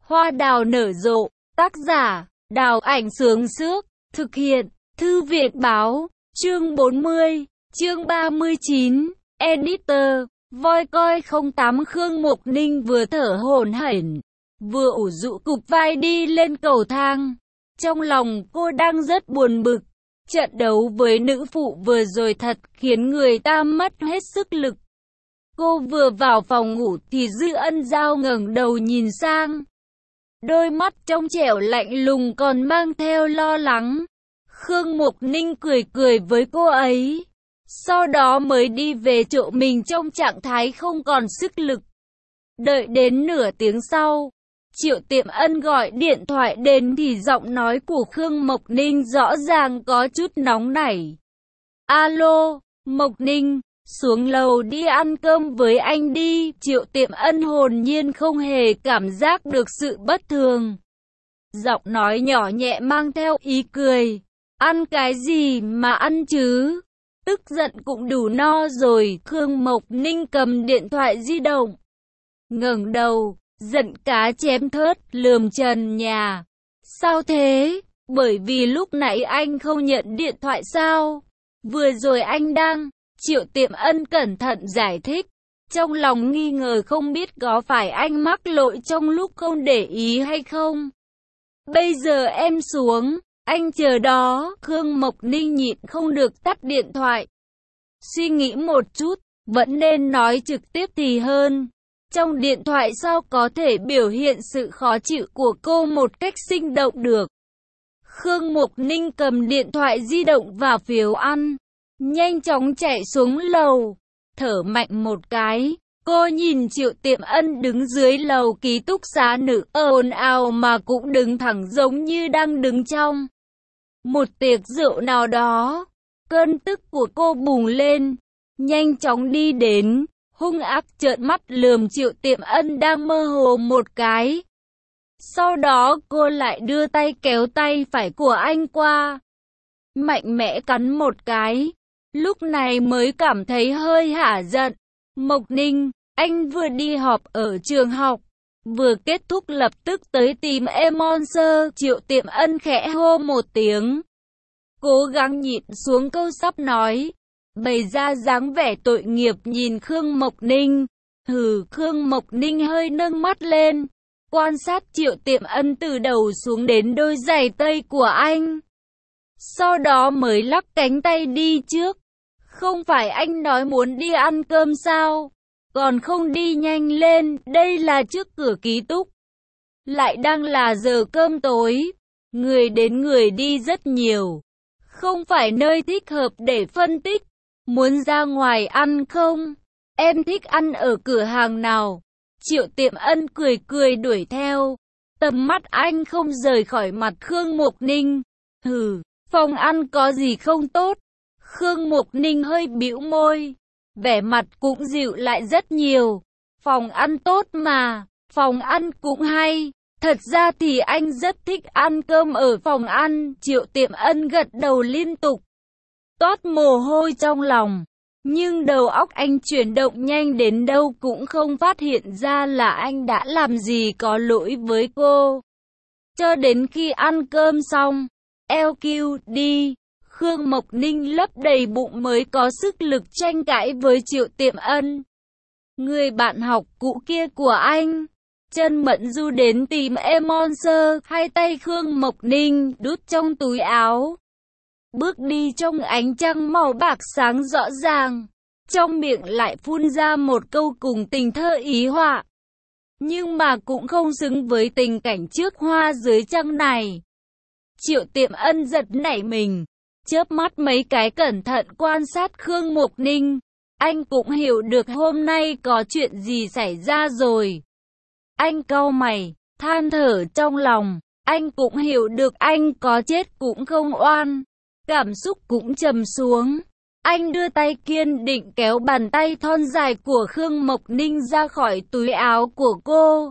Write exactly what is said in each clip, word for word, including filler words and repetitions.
Hoa đào nở rộ, tác giả, Đào Ảnh Sướng Sước, thực hiện, Thư viện Báo, chương bốn mươi, chương ba mươi chín, Editor, voi coi không tám. Khương Mộc Ninh vừa thở hổn hển, vừa ủ rũ cục vai đi lên cầu thang. Trong lòng cô đang rất buồn bực. Trận đấu với nữ phụ vừa rồi thật khiến người ta mất hết sức lực. Cô vừa vào phòng ngủ thì Dư Ân Giao ngẩng đầu nhìn sang. Đôi mắt trong trẻo lạnh lùng còn mang theo lo lắng. Khương Mộc Ninh cười cười với cô ấy. Sau đó mới đi về chỗ mình trong trạng thái không còn sức lực. Đợi đến nửa tiếng sau, Triệu Tiệm Ân gọi điện thoại đến thì giọng nói của Khương Mộc Ninh rõ ràng có chút nóng nảy. Alo, Mộc Ninh, xuống lầu đi ăn cơm với anh đi. Triệu Tiệm Ân hồn nhiên không hề cảm giác được sự bất thường. Giọng nói nhỏ nhẹ mang theo ý cười. Ăn cái gì mà ăn chứ? Tức giận cũng đủ no rồi. Khương Mộc Ninh cầm điện thoại di động, ngẩng đầu, giận cá chém thớt, lườm trần nhà. Sao thế? Bởi vì lúc nãy anh không nhận điện thoại sao? Vừa rồi anh đang... Triệu Tiệm Ân cẩn thận giải thích. Trong lòng nghi ngờ không biết có phải anh mắc lỗi trong lúc không để ý hay không. Bây giờ em xuống, anh chờ đó. Khương Mộc Ninh nhịn không được tắt điện thoại. Suy nghĩ một chút, vẫn nên nói trực tiếp thì hơn. Trong điện thoại sao có thể biểu hiện sự khó chịu của cô một cách sinh động được. Khương Mộc Ninh cầm điện thoại di động và phiếu ăn, nhanh chóng chạy xuống lầu, thở mạnh một cái. Cô nhìn Triệu Tiệm Ân đứng dưới lầu ký túc xá nữ ồn ào mà cũng đứng thẳng giống như đang đứng trong một tiệc rượu nào đó. Cơn tức của cô bùng lên, nhanh chóng đi đến, hung ác trợn mắt lườm Triệu Tiệm Ân đang mơ hồ một cái. Sau đó cô lại đưa tay kéo tay phải của anh qua, mạnh mẽ cắn một cái. Lúc này mới cảm thấy hơi hả giận. Mộc Ninh, anh vừa đi họp ở trường học, vừa kết thúc lập tức tới tìm em Monster. Triệu Tiệm Ân khẽ hô một tiếng, cố gắng nhịn xuống câu sắp nói, bày ra dáng vẻ tội nghiệp nhìn Khương Mộc Ninh. Hừ. Khương Mộc Ninh hơi nâng mắt lên, quan sát Triệu Tiệm Ân từ đầu xuống đến đôi giày tây của anh. Sau đó mới lắc cánh tay đi trước. Không phải anh nói muốn đi ăn cơm sao? Còn không đi nhanh lên, đây là trước cửa ký túc. Lại đang là giờ cơm tối. Người đến người đi rất nhiều. Không phải nơi thích hợp để phân tích. Muốn ra ngoài ăn không? Em thích ăn ở cửa hàng nào? Triệu Tiệm Ân cười cười đuổi theo. Tầm mắt anh không rời khỏi mặt Khương Mộc Ninh. Hừ, phòng ăn có gì không tốt? Khương Mộc Ninh hơi bĩu môi, vẻ mặt cũng dịu lại rất nhiều. Phòng ăn tốt mà, phòng ăn cũng hay. Thật ra thì anh rất thích ăn cơm ở phòng ăn. Triệu Tiệm Ân gật đầu liên tục, toát mồ hôi trong lòng. Nhưng đầu óc anh chuyển động nhanh đến đâu cũng không phát hiện ra là anh đã làm gì có lỗi với cô. Cho đến khi ăn cơm xong, lờ quy đi, Khương Mộc Ninh lấp đầy bụng mới có sức lực tranh cãi với Triệu Tiệm Ân. Người bạn học cũ kia của anh. Chân Mẫn Du đến tìm em Monster, hai tay Khương Mộc Ninh đút trong túi áo, bước đi trong ánh trăng màu bạc sáng rõ ràng. Trong miệng lại phun ra một câu cùng tình thơ ý họa. Nhưng mà cũng không xứng với tình cảnh trước hoa dưới trăng này. Triệu Tiệm Ân giật nảy mình, chớp mắt mấy cái cẩn thận quan sát Khương Mộc Ninh. Anh cũng hiểu được hôm nay có chuyện gì xảy ra rồi. Anh cau mày, than thở trong lòng. Anh cũng hiểu được anh có chết cũng không oan. Cảm xúc cũng trầm xuống. Anh đưa tay kiên định kéo bàn tay thon dài của Khương Mộc Ninh ra khỏi túi áo của cô,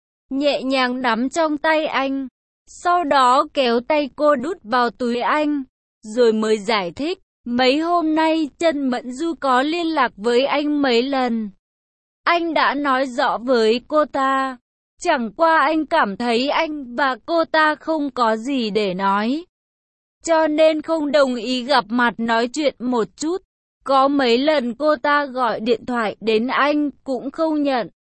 nhẹ nhàng nắm trong tay anh. Sau đó kéo tay cô đút vào túi anh, rồi mới giải thích. Mấy hôm nay Chân Mẫn Du có liên lạc với anh mấy lần. Anh đã nói rõ với cô ta, Chẳng qua anh cảm thấy anh và cô ta không có gì để nói, cho nên không đồng ý gặp mặt nói chuyện một chút. Có mấy lần cô ta gọi điện thoại đến anh cũng không nhận,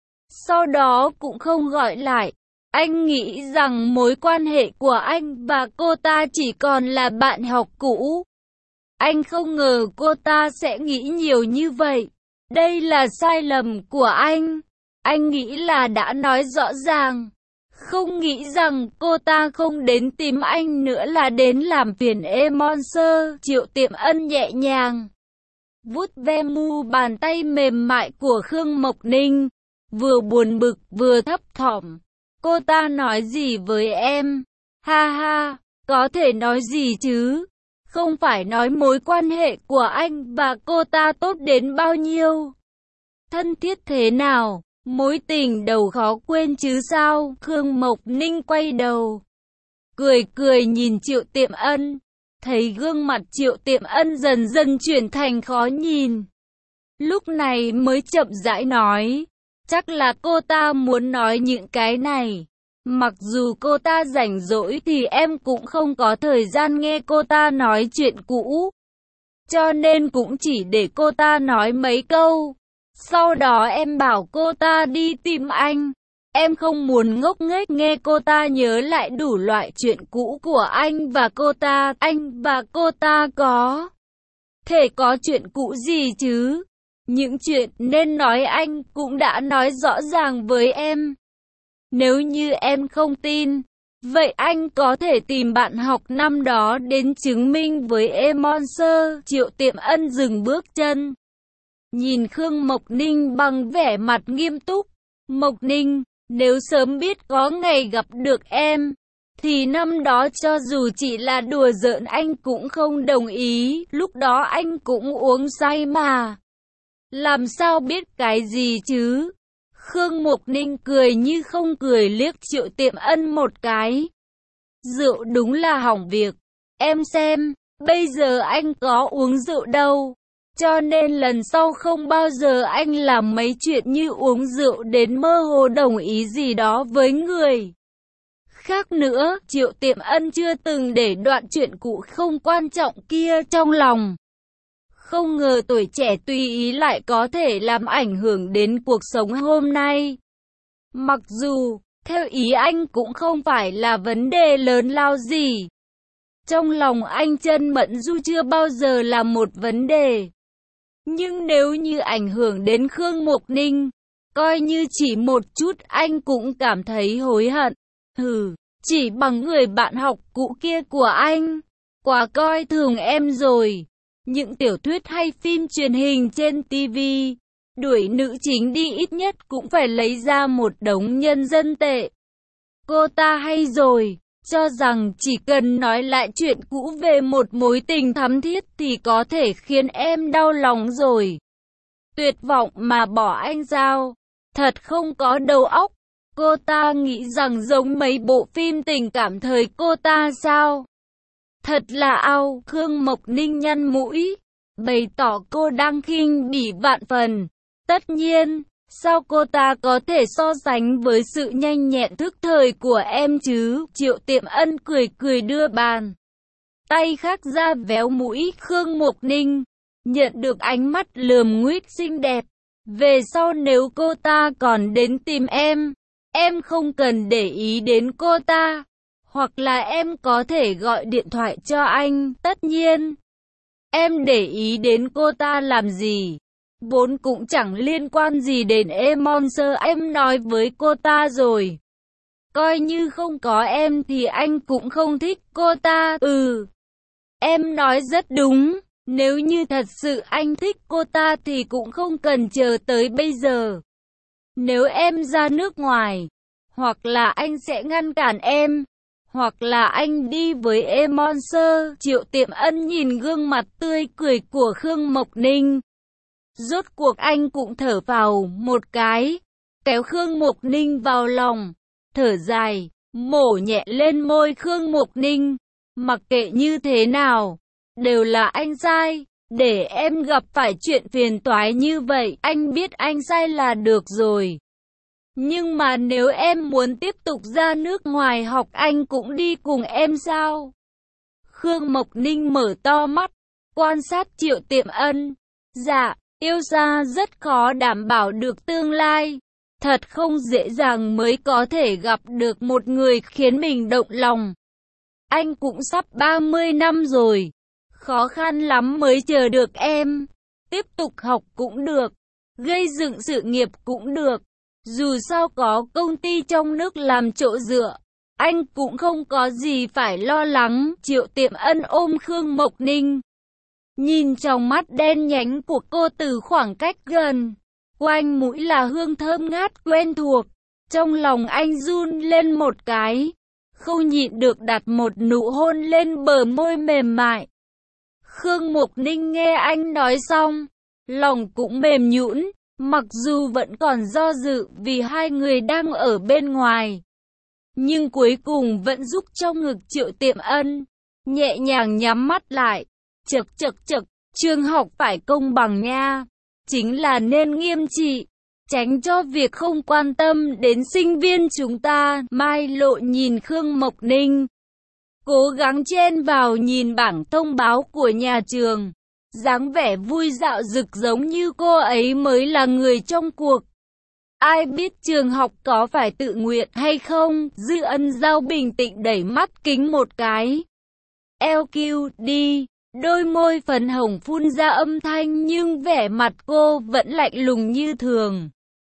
sau đó cũng không gọi lại. Anh nghĩ rằng mối quan hệ của anh và cô ta chỉ còn là bạn học cũ. Anh không ngờ cô ta sẽ nghĩ nhiều như vậy. Đây là sai lầm của anh. Anh nghĩ là đã nói rõ ràng. Không nghĩ rằng cô ta không đến tìm anh nữa là đến làm phiền Emonster. Triệu Tiệm Ân nhẹ nhàng vuốt ve mu bàn tay mềm mại của Khương Mộc Ninh, vừa buồn bực vừa thấp thỏm. Cô ta nói gì với em? Ha ha, có thể nói gì chứ? Không phải nói mối quan hệ của anh và cô ta tốt đến bao nhiêu, thân thiết thế nào, mối tình đầu khó quên chứ sao? Khương Mộc Ninh quay đầu, cười cười nhìn Triệu Tiệm Ân, thấy gương mặt Triệu Tiệm Ân dần dần chuyển thành khó nhìn. Lúc này mới chậm rãi nói, chắc là cô ta muốn nói những cái này. Mặc dù cô ta rảnh rỗi thì em cũng không có thời gian nghe cô ta nói chuyện cũ, cho nên cũng chỉ để cô ta nói mấy câu. Sau đó em bảo cô ta đi tìm anh. Em không muốn ngốc nghếch nghe cô ta nhớ lại đủ loại chuyện cũ của anh và cô ta. Anh và cô ta có thể có chuyện cũ gì chứ? Những chuyện nên nói anh cũng đã nói rõ ràng với em. Nếu như em không tin, vậy anh có thể tìm bạn học năm đó đến chứng minh với Emonster. Triệu Tiệm Ân dừng bước chân, nhìn Khương Mộc Ninh bằng vẻ mặt nghiêm túc. Mộc Ninh, nếu sớm biết có ngày gặp được em, thì năm đó cho dù chỉ là đùa giỡn anh cũng không đồng ý. Lúc đó anh cũng uống say mà, làm sao biết cái gì chứ? Khương Mộc Ninh cười như không cười liếc Triệu Tiệm Ân một cái. Rượu đúng là hỏng việc. Em xem, bây giờ anh có uống rượu đâu. Cho nên lần sau không bao giờ anh làm mấy chuyện như uống rượu đến mơ hồ đồng ý gì đó với người khác nữa. Triệu Tiệm Ân chưa từng để đoạn chuyện cũ không quan trọng kia trong lòng. Không ngờ tuổi trẻ tùy ý lại có thể làm ảnh hưởng đến cuộc sống hôm nay. Mặc dù, theo ý anh cũng không phải là vấn đề lớn lao gì. Trong lòng anh Chân Mẫn Du chưa bao giờ là một vấn đề. Nhưng nếu như ảnh hưởng đến Khương Mộc Ninh, coi như chỉ một chút anh cũng cảm thấy hối hận. Hừ, chỉ bằng người bạn học cũ kia của anh, quá coi thường em rồi. Những tiểu thuyết hay phim truyền hình trên ti vi, đuổi nữ chính đi ít nhất cũng phải lấy ra một đống nhân dân tệ. Cô ta hay rồi, cho rằng chỉ cần nói lại chuyện cũ về một mối tình thắm thiết thì có thể khiến em đau lòng rồi. Tuyệt vọng mà bỏ anh sao? Thật không có đầu óc. Cô ta nghĩ rằng giống mấy bộ phim tình cảm thời cô ta sao? Thật là ao. Khương Mộc Ninh nhăn mũi, bày tỏ cô đang khinh bỉ vạn phần. Tất nhiên, sao cô ta có thể so sánh với sự nhanh nhẹn thức thời của em chứ? Triệu Tiệm Ân cười cười đưa bàn tay khác ra véo mũi Khương Mộc Ninh, nhận được ánh mắt lườm nguýt xinh đẹp. Về sau nếu cô ta còn đến tìm em, em không cần để ý đến cô ta, hoặc là em có thể gọi điện thoại cho anh. Tất nhiên, em để ý đến cô ta làm gì? Vốn cũng chẳng liên quan gì đến Emonster. Em nói với cô ta rồi, coi như không có em thì anh cũng không thích cô ta. Ừ, em nói rất đúng. Nếu như thật sự anh thích cô ta thì cũng không cần chờ tới bây giờ. Nếu em ra nước ngoài, hoặc là anh sẽ ngăn cản em, hoặc là anh đi với Emonster. Triệu Tiệm Ân nhìn gương mặt tươi cười của Khương Mộc Ninh, rốt cuộc anh cũng thở vào một cái, kéo Khương Mộc Ninh vào lòng, thở dài, mổ nhẹ lên môi Khương Mộc Ninh. Mặc kệ như thế nào, đều là anh sai, để em gặp phải chuyện phiền toái như vậy, anh biết anh sai là được rồi. Nhưng mà nếu em muốn tiếp tục ra nước ngoài học anh cũng đi cùng em sao? Khương Mộc Ninh mở to mắt, quan sát Triệu Tiệm Ân. Dạ, yêu xa rất khó đảm bảo được tương lai. Thật không dễ dàng mới có thể gặp được một người khiến mình động lòng. Anh cũng sắp ba mươi năm rồi. Khó khăn lắm mới chờ được em. Tiếp tục học cũng được. Gây dựng sự nghiệp cũng được. Dù sao có công ty trong nước làm chỗ dựa, anh cũng không có gì phải lo lắng. Triệu Tiệm Ân ôm Khương Mộc Ninh, nhìn trong mắt đen nhánh của cô từ khoảng cách gần. Quanh mũi là hương thơm ngát quen thuộc. Trong lòng anh run lên một cái, không nhịn được đặt một nụ hôn lên bờ môi mềm mại. Khương Mộc Ninh nghe anh nói xong, lòng cũng mềm nhũn, mặc dù vẫn còn do dự vì hai người đang ở bên ngoài. Nhưng cuối cùng vẫn giúp trong ngực Triệu Tiệm Ân, nhẹ nhàng nhắm mắt lại. Chật chật chật, trường học phải công bằng nha, chính là nên nghiêm trị, tránh cho việc không quan tâm đến sinh viên chúng ta. Mai Lộ nhìn Khương Mộc Ninh, cố gắng chen vào nhìn bảng thông báo của nhà trường, dáng vẻ vui dạo rực giống như cô ấy mới là người trong cuộc. Ai biết trường học có phải tự nguyện hay không? Dư Ân Giao bình tĩnh đẩy mắt kính một cái. lờ quy đi, đôi môi phấn hồng phun ra âm thanh nhưng vẻ mặt cô vẫn lạnh lùng như thường.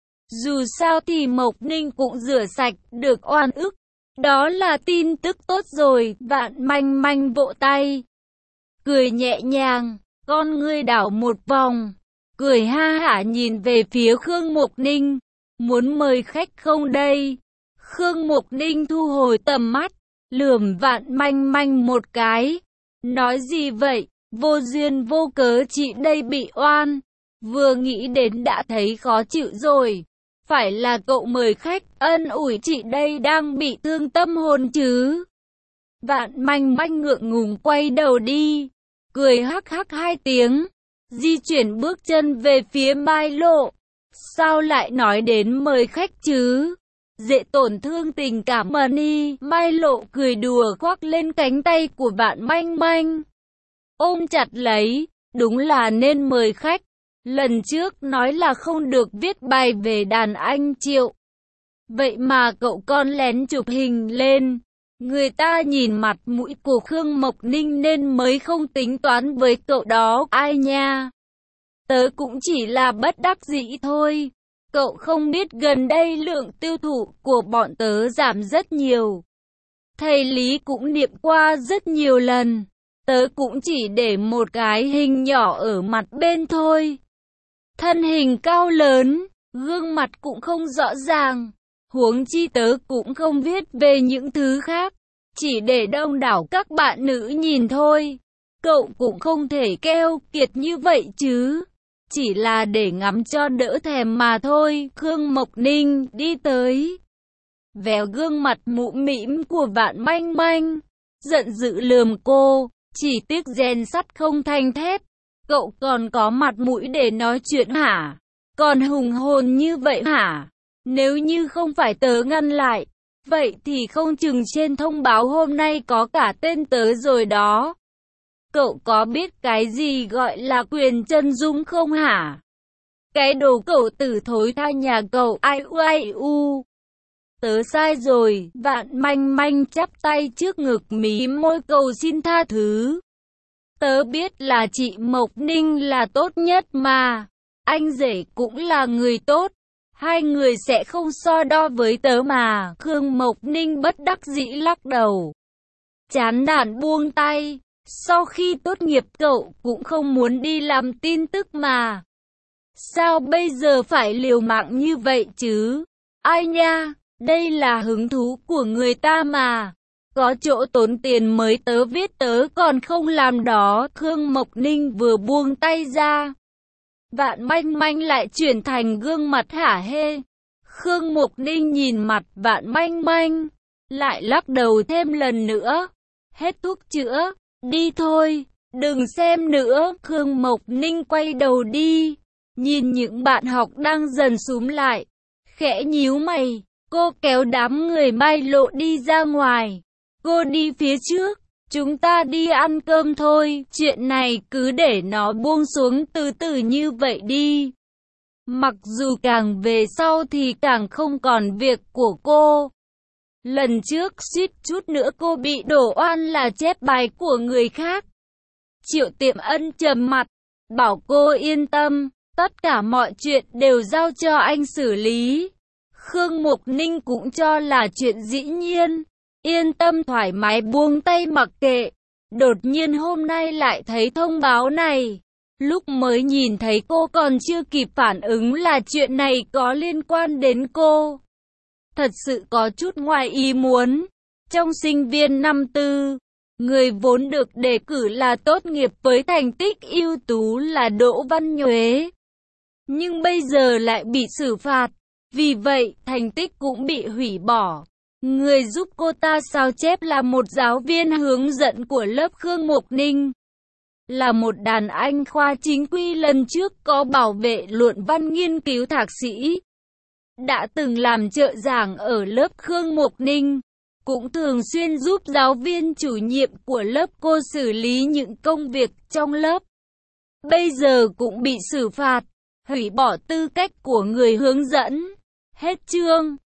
Dù sao thì Mộc Ninh cũng rửa sạch được oan ức. Đó là tin tức tốt rồi. Vạn Manh Manh vỗ tay, cười nhẹ nhàng, con ngươi đảo một vòng, cười ha hả nhìn về phía Khương Mộc Ninh. Muốn mời khách không đây? Khương Mộc Ninh thu hồi tầm mắt, lườm Vạn Manh Manh một cái. Nói gì vậy? Vô duyên vô cớ chị đây bị oan. Vừa nghĩ đến đã thấy khó chịu rồi. Phải là cậu mời khách, ân ủi chị đây đang bị thương tâm hồn chứ. Vạn Manh Manh ngượng ngùng quay đầu đi, cười hắc hắc hai tiếng, di chuyển bước chân về phía Mai Lộ. Sao lại nói đến mời khách chứ? Dễ tổn thương tình cảm mà đi. Mai Lộ cười đùa khoác lên cánh tay của Vạn Manh Manh, ôm chặt lấy. Đúng là nên mời khách. Lần trước nói là không được viết bài về đàn anh Triệu, vậy mà cậu con lén chụp hình lên. Người ta nhìn mặt mũi của Khương Mộc Ninh nên mới không tính toán với cậu đó. Ai nha, tớ cũng chỉ là bất đắc dĩ thôi. Cậu không biết gần đây lượng tiêu thụ của bọn tớ giảm rất nhiều. Thầy Lý cũng niệm qua rất nhiều lần. Tớ cũng chỉ để một cái hình nhỏ ở mặt bên thôi. Thân hình cao lớn, gương mặt cũng không rõ ràng. Huống chi tớ cũng không viết về những thứ khác, chỉ để đông đảo các bạn nữ nhìn thôi. Cậu cũng không thể keo kiệt như vậy chứ. Chỉ là để ngắm cho đỡ thèm mà thôi. Khương Mộc Ninh đi tới, véo gương mặt mũm mĩm của Vạn Manh Manh, giận dữ lườm cô. Chỉ tiếc rèn sắt không thành thép. Cậu còn có mặt mũi để nói chuyện hả? Còn hùng hồn như vậy hả? Nếu như không phải tớ ngăn lại, vậy thì không chừng trên thông báo hôm nay có cả tên tớ rồi đó. Cậu có biết cái gì gọi là quyền chân dung không hả? Cái đồ cậu tử thối tha nhà cậu. Ai u ai u. Tớ sai rồi. Vạn Manh Manh chắp tay trước ngực mí môi cầu xin tha thứ. Tớ biết là chị Mộc Ninh là tốt nhất mà. Anh rể cũng là người tốt. Hai người sẽ không so đo với tớ mà. Khương Mộc Ninh bất đắc dĩ lắc đầu, chán nản buông tay. Sau khi tốt nghiệp cậu cũng không muốn đi làm tin tức mà. Sao bây giờ phải liều mạng như vậy chứ? Ai nha, đây là hứng thú của người ta mà. Có chỗ tốn tiền mới tớ viết tớ còn không làm đó. Khương Mộc Ninh vừa buông tay ra, Vạn Manh Manh lại chuyển thành gương mặt hả hê. Khương Mộc Ninh nhìn mặt Vạn Manh Manh, lại lắc đầu thêm lần nữa. Hết thuốc chữa, đi thôi, đừng xem nữa. Khương Mộc Ninh quay đầu đi, nhìn những bạn học đang dần xúm lại, khẽ nhíu mày, cô kéo đám người Mai Lộ đi ra ngoài. Cô đi phía trước, chúng ta đi ăn cơm thôi, chuyện này cứ để nó buông xuống từ từ như vậy đi. Mặc dù càng về sau thì càng không còn việc của cô. Lần trước suýt chút nữa cô bị đổ oan là chép bài của người khác. Triệu Tiệm Ân trầm mặt, bảo cô yên tâm, tất cả mọi chuyện đều giao cho anh xử lý. Khương Mục Ninh cũng cho là chuyện dĩ nhiên, yên tâm thoải mái buông tay mặc kệ. Đột nhiên hôm nay lại thấy thông báo này. Lúc mới nhìn thấy cô còn chưa kịp phản ứng là chuyện này có liên quan đến cô. Thật sự có chút ngoài ý muốn. Trong sinh viên năm tư, người vốn được đề cử là tốt nghiệp với thành tích ưu tú là Đỗ Văn Nhuế. Nhưng bây giờ lại bị xử phạt. Vì vậy, thành tích cũng bị hủy bỏ. Người giúp cô ta sao chép là một giáo viên hướng dẫn của lớp Khương Mục Ninh. Là một đàn anh khoa chính quy lần trước có bảo vệ luận văn nghiên cứu thạc sĩ. Đã từng làm trợ giảng ở lớp Khương Mục Ninh. Cũng thường xuyên giúp giáo viên chủ nhiệm của lớp cô xử lý những công việc trong lớp. Bây giờ cũng bị xử phạt, hủy bỏ tư cách của người hướng dẫn. Hết chương.